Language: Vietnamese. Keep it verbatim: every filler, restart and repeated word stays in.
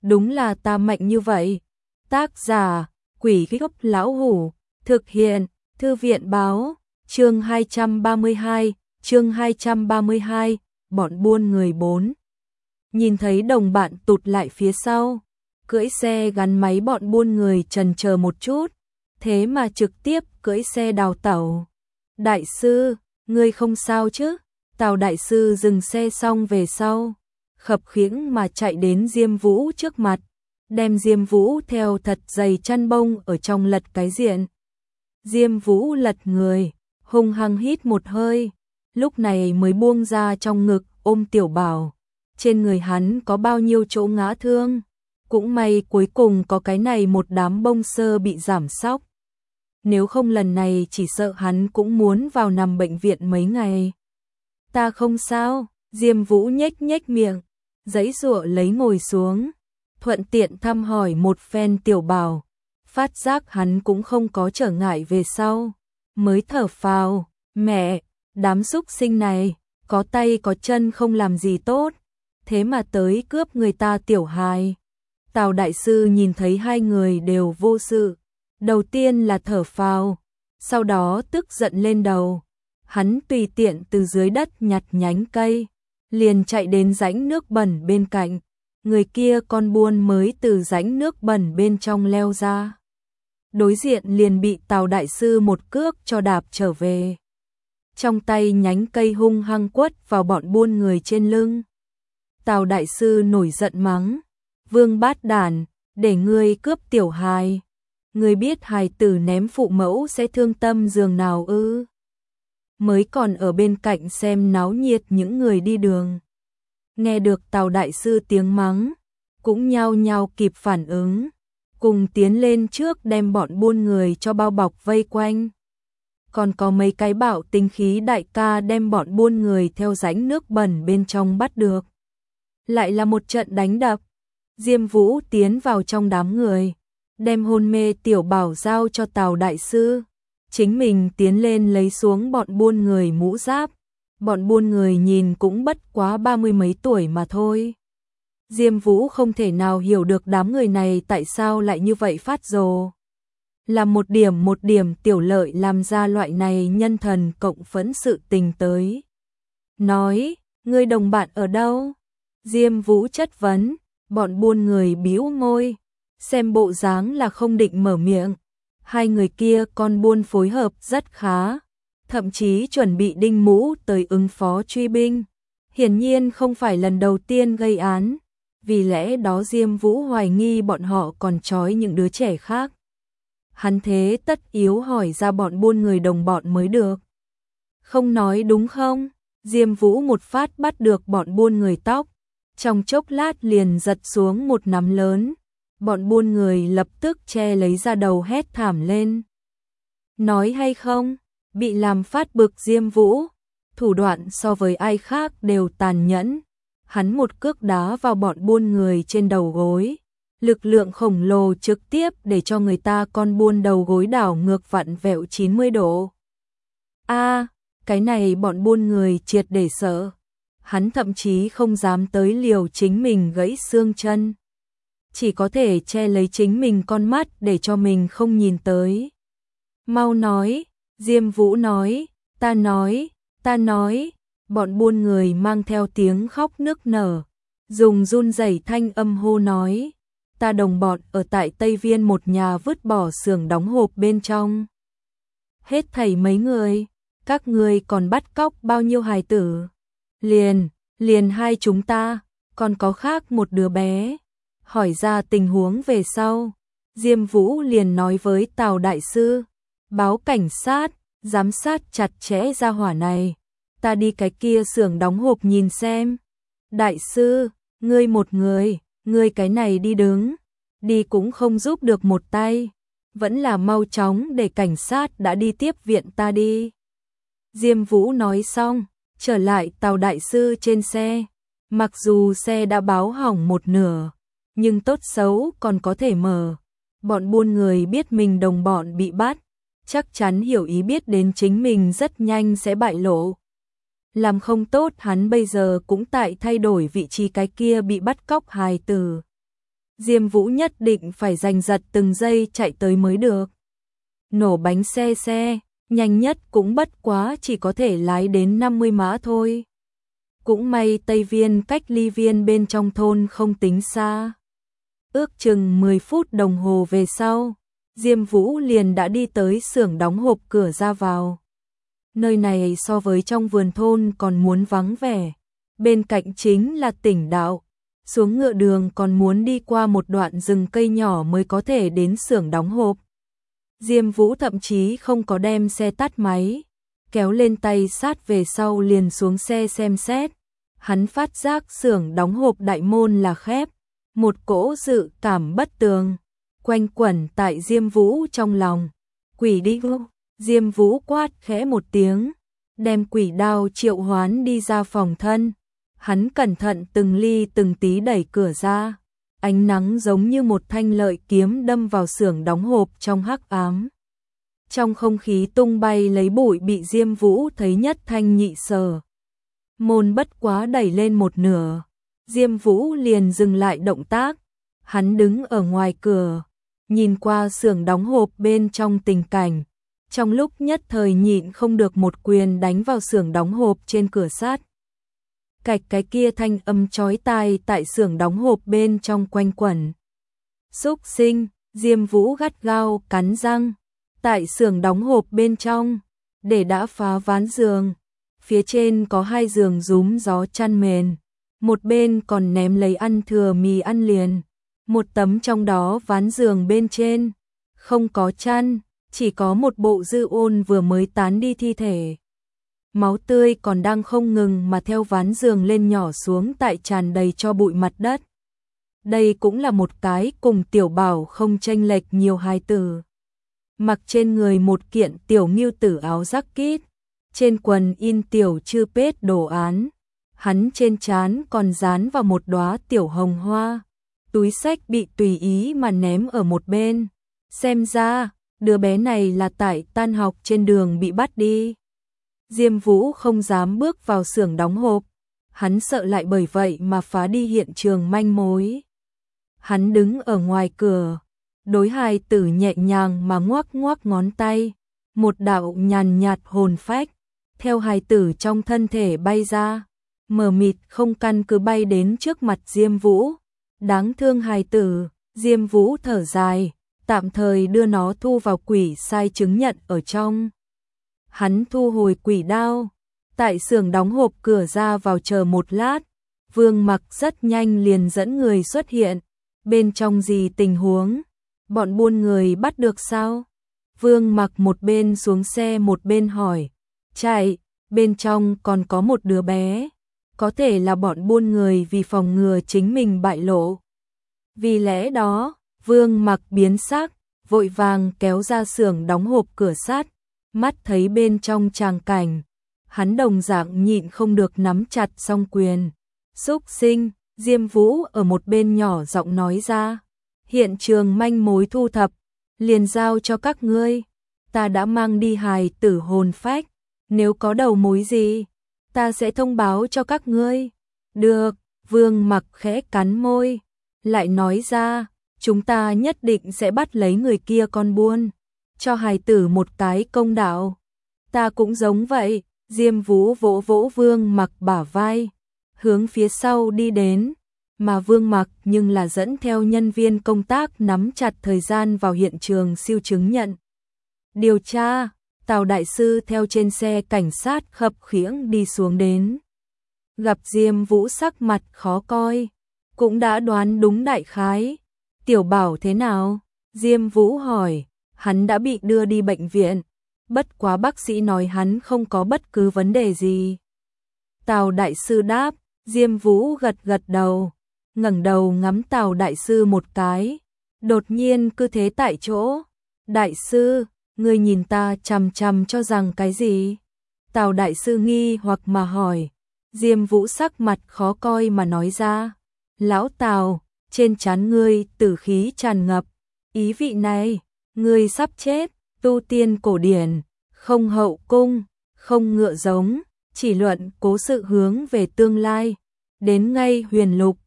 đúng là ta mạnh như vậy. Tác giả, Quỷ Gốc Lão Hủ, thực hiện, Thư viện Báo, chương hai trăm ba mươi hai, chương hai trăm ba mươi hai, bọn buôn người bốn. Nhìn thấy đồng bạn tụt lại phía sau, cưỡi xe gắn máy bọn buôn người chần chờ một chút, thế mà trực tiếp cưỡi xe đào tẩu. Đại sư, ngươi không sao chứ? Tào đại sư dừng xe xong về sau, khập khiễng mà chạy đến Diêm Vũ trước mặt, đem Diêm Vũ theo thật dày chăn bông ở trong lật cái diện. Diêm Vũ lật người, hung hăng hít một hơi, lúc này mới buông ra trong ngực ôm Tiểu Bảo. Trên người hắn có bao nhiêu chỗ ngã thương, cũng may cuối cùng có cái này một đám bông sơ bị giảm sóc. Nếu không lần này chỉ sợ hắn cũng muốn vào nằm bệnh viện mấy ngày. Ta không sao, Diêm Vũ nhếch nhếch miệng, giãy giụa lấy ngồi xuống, thuận tiện thăm hỏi một phen Tiểu Bảo, phát giác hắn cũng không có trở ngại về sau, mới thở phào, mẹ, đám súc sinh này, có tay có chân không làm gì tốt, thế mà tới cướp người ta tiểu hài. Tào đại sư nhìn thấy hai người đều vô sự, đầu tiên là thở phào, sau đó tức giận lên đầu. Hắn tùy tiện từ dưới đất nhặt nhánh cây, liền chạy đến rãnh nước bẩn bên cạnh. Người kia con buôn mới từ rãnh nước bẩn bên trong leo ra. Đối diện liền bị Tào đại sư một cước cho đạp trở về. Trong tay nhánh cây hung hăng quất vào bọn buôn người trên lưng. Tào đại sư nổi giận mắng, Vương bát đản, để ngươi cướp tiểu hài. Ngươi biết hài tử ném phụ mẫu sẽ thương tâm giường nào ư? Mới còn ở bên cạnh xem náo nhiệt những người đi đường. Nghe được Tào đại sư tiếng mắng, cũng nhao nhao kịp phản ứng, cùng tiến lên trước đem bọn buôn người cho bao bọc vây quanh. Còn có mấy cái bạo tính khí đại ca đem bọn buôn người theo rãnh nước bẩn bên trong bắt được. Lại là một trận đánh đập. Diêm Vũ tiến vào trong đám người, đem hôn mê Tiểu Bảo giao cho Tào đại sư. Chính mình tiến lên lấy xuống bọn buôn người mũ giáp. Bọn buôn người nhìn cũng bất quá ba mươi mấy tuổi mà thôi. Diêm Vũ không thể nào hiểu được đám người này tại sao lại như vậy phát rồ. Là một điểm một điểm tiểu lợi làm ra loại này nhân thần cộng phẫn sự tình tới. Nói, ngươi đồng bạn ở đâu? Diêm Vũ chất vấn, bọn buôn người bĩu môi, xem bộ dáng là không định mở miệng. Hai người kia con buôn phối hợp rất khá, thậm chí chuẩn bị đinh mũ tới ứng phó truy binh. Hiển nhiên không phải lần đầu tiên gây án, vì lẽ đó Diêm Vũ hoài nghi bọn họ còn trói những đứa trẻ khác. Hắn thế tất yếu hỏi ra bọn buôn người đồng bọn mới được. Không nói đúng không? Diêm Vũ một phát bắt được bọn buôn người tóc, trong chốc lát liền giật xuống một nắm lớn. Bọn buôn người lập tức che lấy ra đầu hét thảm lên. Nói hay không, bị làm phát bực Diêm Vũ, thủ đoạn so với ai khác đều tàn nhẫn. Hắn một cước đá vào bọn buôn người trên đầu gối, lực lượng khổng lồ trực tiếp để cho người ta con buôn đầu gối đảo ngược vặn vẹo chín mươi độ. A, cái này bọn buôn người triệt để sợ. Hắn thậm chí không dám tới liều chính mình gãy xương chân, chỉ có thể che lấy chính mình con mắt để cho mình không nhìn tới. Mau nói, Diêm Vũ nói, ta nói, ta nói, bọn buôn người mang theo tiếng khóc nức nở, dùng run rẩy thanh âm hô nói, ta đồng bọn ở tại Tây Viên một nhà vứt bỏ xưởng đóng hộp bên trong. Hết thảy mấy người, các người còn bắt cóc bao nhiêu hài tử? Liền, liền hai chúng ta, còn có khác một đứa bé. Hỏi ra tình huống về sau, Diêm Vũ liền nói với Tào đại sư, báo cảnh sát, giám sát chặt chẽ ra hỏa này, ta đi cái kia xưởng đóng hộp nhìn xem. Đại sư, ngươi một người, ngươi cái này đi đứng, đi cũng không giúp được một tay, vẫn là mau chóng để cảnh sát đã đi tiếp viện ta đi. Diêm Vũ nói xong, trở lại Tào đại sư trên xe, mặc dù xe đã báo hỏng một nửa, nhưng tốt xấu còn có thể mở. Bọn buôn người biết mình đồng bọn bị bắt, chắc chắn hiểu ý biết đến chính mình rất nhanh sẽ bại lộ. Làm không tốt hắn bây giờ cũng tại thay đổi vị trí cái kia bị bắt cóc hài tử. Diêm Vũ nhất định phải giành giật từng giây chạy tới mới được. Nổ bánh xe xe, nhanh nhất cũng bất quá chỉ có thể lái đến năm mươi mã thôi. Cũng may Tây Viên cách Ly Viên bên trong thôn không tính xa. Ước chừng mười phút đồng hồ về sau, Diêm Vũ liền đã đi tới xưởng đóng hộp cửa ra vào. Nơi này so với trong vườn thôn còn muốn vắng vẻ. Bên cạnh chính là tỉnh đạo. Xuống ngựa đường còn muốn đi qua một đoạn rừng cây nhỏ mới có thể đến xưởng đóng hộp. Diêm Vũ thậm chí không có đem xe tắt máy, kéo lên tay sát về sau liền xuống xe xem xét. Hắn phát giác xưởng đóng hộp đại môn là khép, một cỗ dự cảm bất tường quanh quẩn tại Diêm Vũ trong lòng. Quỷ đi vô, Diêm Vũ quát khẽ một tiếng, đem quỷ đao triệu hoán đi ra phòng thân. Hắn cẩn thận từng ly từng tí đẩy cửa ra, ánh nắng giống như một thanh lợi kiếm đâm vào xưởng đóng hộp trong hắc ám. Trong không khí tung bay lấy bụi bị Diêm Vũ thấy nhất thanh nhị sở. Môn bất quá đẩy lên một nửa, Diêm Vũ liền dừng lại động tác. Hắn đứng ở ngoài cửa, nhìn qua xưởng đóng hộp bên trong tình cảnh. Trong lúc nhất thời nhịn không được một quyền đánh vào xưởng đóng hộp trên cửa sắt. Cạch cái kia thanh âm chói tai tại xưởng đóng hộp bên trong quanh quẩn. Xúc sinh, Diêm Vũ gắt gao cắn răng. Tại xưởng đóng hộp bên trong, để đã phá ván giường. Phía trên có hai giường rúm gió chăn mền. Một bên còn ném lấy ăn thừa mì ăn liền. Một tấm trong đó ván giường bên trên, không có chăn, chỉ có một bộ dư ôn vừa mới tán đi thi thể. Máu tươi còn đang không ngừng mà theo ván giường lên nhỏ xuống tại tràn đầy cho bụi mặt đất. Đây cũng là một cái cùng Tiểu Bảo không chênh lệch nhiều hài tử. Mặc trên người một kiện tiểu ngưu tử áo jacket, trên quần in tiểu chư pết đồ án. Hắn trên trán còn dán vào một đóa tiểu hồng hoa. Túi xách bị tùy ý mà ném ở một bên. Xem ra, đứa bé này là tại tan học trên đường bị bắt đi. Diêm Vũ không dám bước vào xưởng đóng hộp. Hắn sợ lại bởi vậy mà phá đi hiện trường manh mối. Hắn đứng ở ngoài cửa, đối hài tử nhẹ nhàng mà ngoắc ngoắc ngón tay. Một đạo nhàn nhạt hồn phách theo hài tử trong thân thể bay ra, mờ mịt không căn cứ bay đến trước mặt Diêm Vũ. Đáng thương hài tử, Diêm Vũ thở dài, tạm thời đưa nó thu vào quỷ sai chứng nhận ở trong. Hắn thu hồi quỷ đao, tại xưởng đóng hộp cửa ra vào chờ một lát. Vương Mặc rất nhanh liền dẫn người xuất hiện. Bên trong gì tình huống? Bọn buôn người bắt được sao? Vương Mặc một bên xuống xe một bên hỏi. Chạy, bên trong còn có một đứa bé. Có thể là bọn buôn người vì phòng ngừa chính mình bại lộ. Vì lẽ đó, Vương Mặc biến sắc, vội vàng kéo ra xưởng đóng hộp cửa sắt. Mắt thấy bên trong tràng cảnh, hắn đồng dạng nhịn không được nắm chặt song quyền. Xúc sinh, Diêm Vũ ở một bên nhỏ giọng nói ra. Hiện trường manh mối thu thập, liền giao cho các ngươi. Ta đã mang đi hài tử hồn phách, nếu có đầu mối gì, ta sẽ thông báo cho các ngươi. Được, Vương Mặc khẽ cắn môi, lại nói ra, chúng ta nhất định sẽ bắt lấy người kia con buôn, cho hài tử một cái công đạo. Ta cũng giống vậy. Diêm Vũ vỗ vỗ Vương Mặc bả vai, hướng phía sau đi đến, mà Vương Mặc nhưng là dẫn theo nhân viên công tác nắm chặt thời gian vào hiện trường siêu chứng nhận. Điều tra, Tào đại sư theo trên xe cảnh sát khập khiễng đi xuống đến. Gặp Diêm Vũ sắc mặt khó coi, cũng đã đoán đúng đại khái. Tiểu Bảo thế nào? Diêm Vũ hỏi. Hắn đã bị đưa đi bệnh viện, bất quá bác sĩ nói hắn không có bất cứ vấn đề gì. Tào đại sư đáp. Diêm Vũ gật gật đầu, ngẩng đầu ngắm Tào đại sư một cái, đột nhiên cứ thế tại chỗ. Đại sư, ngươi nhìn ta chằm chằm cho rằng cái gì? Tào đại sư nghi hoặc mà hỏi. Diêm Vũ sắc mặt khó coi mà nói ra. Lão Tào, trên trán ngươi tử khí tràn ngập, ý vị này, ngươi sắp chết. Tu tiên cổ điển, không hậu cung, không ngựa giống, chỉ luận cố sự hướng về tương lai. Đến ngay huyền lục,